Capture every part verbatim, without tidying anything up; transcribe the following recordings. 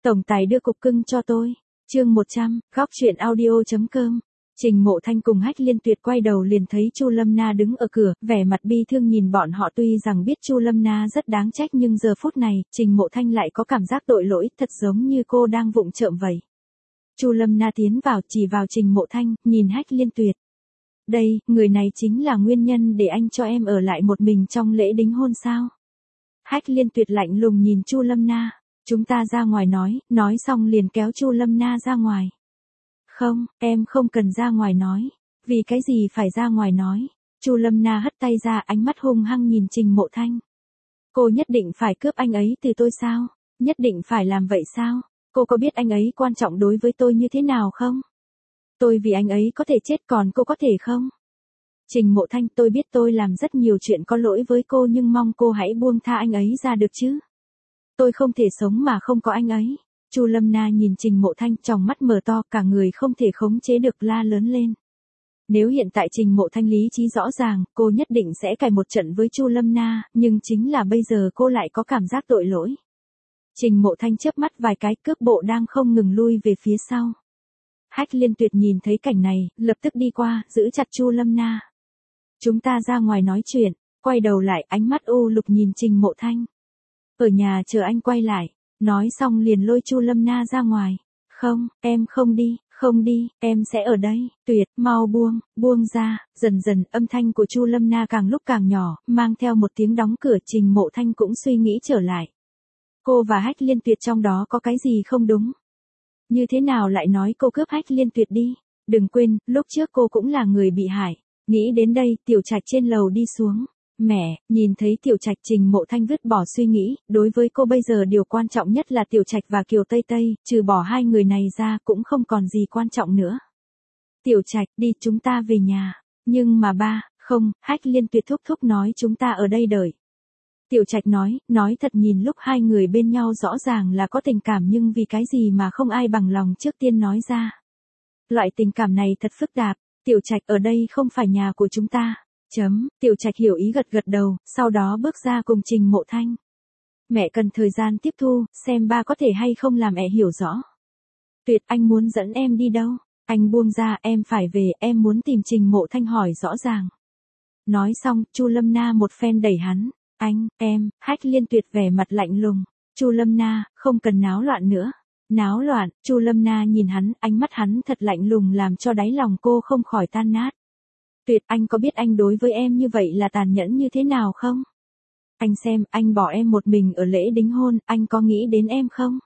Tổng tài đưa cục cưng cho tôi. Chương một trăm, góc truyện audio.com. Trình Mộ Thanh cùng Hách Liên Tuyệt quay đầu liền thấy Chu Lâm Na đứng ở cửa, vẻ mặt bi thương nhìn bọn họ, tuy rằng biết Chu Lâm Na rất đáng trách nhưng giờ phút này, Trình Mộ Thanh lại có cảm giác tội lỗi, thật giống như cô đang vụng trộm vậy. Chu Lâm Na tiến vào, chỉ vào Trình Mộ Thanh, nhìn Hách Liên Tuyệt. Đây, người này chính là nguyên nhân để anh cho em ở lại một mình trong lễ đính hôn sao? Hách Liên Tuyệt lạnh lùng nhìn Chu Lâm Na. Chúng ta ra ngoài nói, nói xong liền kéo Chu Lâm Na ra ngoài. Không, em không cần ra ngoài nói. Vì cái gì phải ra ngoài nói? Chu Lâm Na hất tay ra, ánh mắt hung hăng nhìn Trình Mộ Thanh. Cô nhất định phải cướp anh ấy từ tôi sao? Nhất định phải làm vậy sao? Cô có biết anh ấy quan trọng đối với tôi như thế nào không? Tôi vì anh ấy có thể chết, còn cô có thể không? Trình Mộ Thanh, tôi biết tôi làm rất nhiều chuyện có lỗi với cô nhưng mong cô hãy buông tha anh ấy ra được chứ. Tôi không thể sống mà không có anh ấy. Chu Lâm Na nhìn Trình Mộ Thanh, tròng mắt mở to, cả người không thể khống chế được la lớn lên. Nếu hiện tại Trình Mộ Thanh lý trí rõ ràng, cô nhất định sẽ cày một trận với Chu Lâm Na, nhưng chính là bây giờ cô lại có cảm giác tội lỗi. Trình Mộ Thanh chớp mắt vài cái, cước bộ đang không ngừng lui về phía sau. Hách Liên Tuyệt nhìn thấy cảnh này, lập tức đi qua, giữ chặt Chu Lâm Na. Chúng ta ra ngoài nói chuyện, quay đầu lại, ánh mắt u lục nhìn Trình Mộ Thanh. Ở nhà chờ anh quay lại, nói xong liền lôi Chu Lâm Na ra ngoài. Không, em không đi, không đi, em sẽ ở đây. Tuyệt, mau buông, buông ra. Dần dần, âm thanh của Chu Lâm Na càng lúc càng nhỏ, mang theo một tiếng đóng cửa. Trình Mộ Thanh cũng suy nghĩ trở lại. Cô và Hách Liên Tuyệt trong đó có cái gì không đúng? Như thế nào lại nói cô cướp Hách Liên Tuyệt đi? Đừng quên, lúc trước cô cũng là người bị hại. Nghĩ đến đây, Tiểu Trạch trên lầu đi xuống. Mẹ, nhìn thấy Tiểu Trạch, Trình Mộ Thanh vứt bỏ suy nghĩ, đối với cô bây giờ điều quan trọng nhất là Tiểu Trạch và Kiều Tây Tây, trừ bỏ hai người này ra cũng không còn gì quan trọng nữa. Tiểu Trạch, đi, chúng ta về nhà. Nhưng mà ba, không, Hách Liên Tuyệt thúc thúc nói chúng ta ở đây đợi. Tiểu Trạch nói, nói thật, nhìn lúc hai người bên nhau rõ ràng là có tình cảm nhưng vì cái gì mà không ai bằng lòng trước tiên nói ra. Loại tình cảm này thật phức tạp. Tiểu Trạch, ở đây không phải nhà của chúng ta. Chấm, Tiểu Trạch hiểu ý gật gật đầu, sau đó bước ra cùng Trình Mộ Thanh. Mẹ cần thời gian tiếp thu, xem ba có thể hay không làm mẹ hiểu rõ. Tuyệt, anh muốn dẫn em đi đâu? Anh buông ra, em phải về, em muốn tìm Trình Mộ Thanh hỏi rõ ràng. Nói xong, Chu Lâm Na một phen đẩy hắn. Anh, em, Hách Liên Tuyệt vẻ mặt lạnh lùng. Chu Lâm Na, không cần náo loạn nữa. Náo loạn, Chu Lâm Na nhìn hắn, ánh mắt hắn thật lạnh lùng làm cho đáy lòng cô không khỏi tan nát. Tuyệt, anh có biết anh đối với em như vậy là tàn nhẫn như thế nào không? Anh xem, anh bỏ em một mình ở lễ đính hôn, anh có nghĩ đến em không?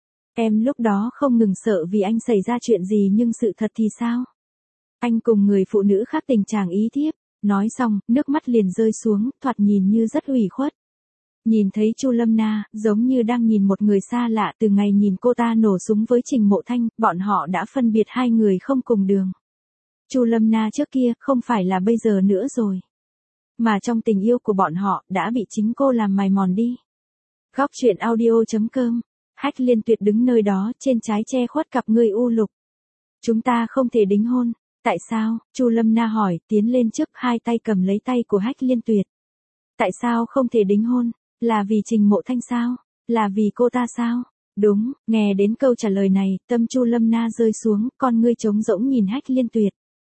Em lúc đó không ngừng sợ vì anh xảy ra chuyện gì nhưng sự thật thì sao? Anh cùng người phụ nữ khác tình trạng ý thiếp. Nói xong, nước mắt liền rơi xuống, thoạt nhìn như rất ủy khuất. Nhìn thấy Chu Lâm Na, giống như đang nhìn một người xa lạ, từ ngày nhìn cô ta nổ súng với Trình Mộ Thanh, bọn họ đã phân biệt hai người không cùng đường. Chu Lâm Na trước kia, không phải là bây giờ nữa rồi. Mà trong tình yêu của bọn họ, đã bị chính cô làm mài mòn đi. Góc truyện audio.com. Hách Liên Tuyệt đứng nơi đó, trên trái che khuất cặp ngươi u lục. Chúng ta không thể đính hôn. Tại sao? Chu Lâm Na hỏi, tiến lên trước, hai tay cầm lấy tay của Hách Liên Tuyệt. Tại sao không thể đính hôn? Là vì Trình Mộ Thanh sao? Là vì cô ta sao? Đúng, nghe đến câu trả lời này, tâm Chu Lâm Na rơi xuống, con ngươi trống rỗng nhìn Hách Liên Tuyệt.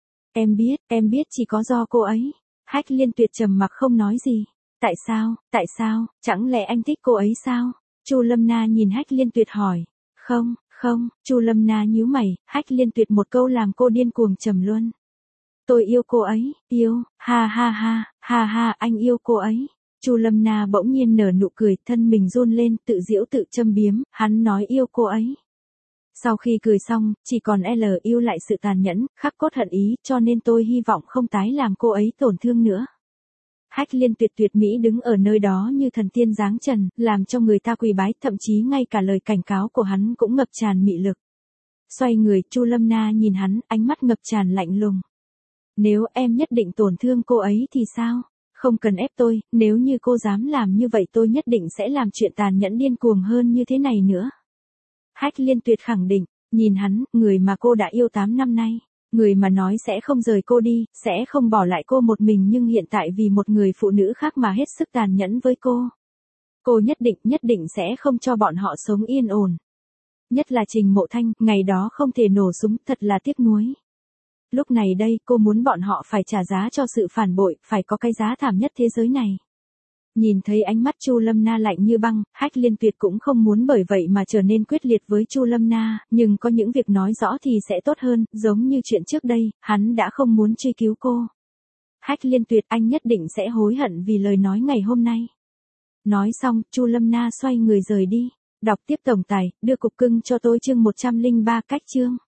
Em biết, em biết chỉ có do cô ấy. Hách Liên Tuyệt trầm mặc không nói gì. Tại sao, tại sao, chẳng lẽ anh thích cô ấy sao? Chu Lâm Na nhìn Hách Liên Tuyệt hỏi. Không, không, Chu Lâm Na nhíu mày, Hách Liên Tuyệt một câu làm cô điên cuồng trầm luân. Tôi yêu cô ấy, yêu, ha ha ha, ha ha, anh yêu cô ấy. Chu Lâm Na bỗng nhiên nở nụ cười, thân mình run lên, tự giễu tự châm biếm, hắn nói yêu cô ấy. Sau khi cười xong, chỉ còn L yêu lại sự tàn nhẫn, khắc cốt hận ý, cho nên tôi hy vọng không tái làm cô ấy tổn thương nữa. Hách Liên Tuyệt tuyệt mỹ đứng ở nơi đó như thần tiên giáng trần, làm cho người ta quỳ bái, thậm chí ngay cả lời cảnh cáo của hắn cũng ngập tràn mị lực. Xoay người, Chu Lâm Na nhìn hắn, ánh mắt ngập tràn lạnh lùng. Nếu em nhất định tổn thương cô ấy thì sao? Không cần ép tôi, nếu như cô dám làm như vậy tôi nhất định sẽ làm chuyện tàn nhẫn điên cuồng hơn như thế này nữa. Hách Liên Tuyệt khẳng định, nhìn hắn, người mà cô đã yêu tám năm nay. Người mà nói sẽ không rời cô đi, sẽ không bỏ lại cô một mình nhưng hiện tại vì một người phụ nữ khác mà hết sức tàn nhẫn với cô. Cô nhất định, nhất định sẽ không cho bọn họ sống yên ổn. Nhất là Trình Mộ Thanh, ngày đó không thể nổ súng, thật là tiếc nuối. Lúc này đây, cô muốn bọn họ phải trả giá cho sự phản bội, phải có cái giá thảm nhất thế giới này. Nhìn thấy ánh mắt Chu Lâm Na lạnh như băng, Hách Liên Tuyệt cũng không muốn bởi vậy mà trở nên quyết liệt với Chu Lâm Na, nhưng có những việc nói rõ thì sẽ tốt hơn, giống như chuyện trước đây, hắn đã không muốn truy cứu cô. Hách Liên Tuyệt, anh nhất định sẽ hối hận vì lời nói ngày hôm nay. Nói xong, Chu Lâm Na xoay người rời đi. Đọc tiếp tổng tài, đưa cục cưng cho tôi chương một trăm lẻ ba cách chương.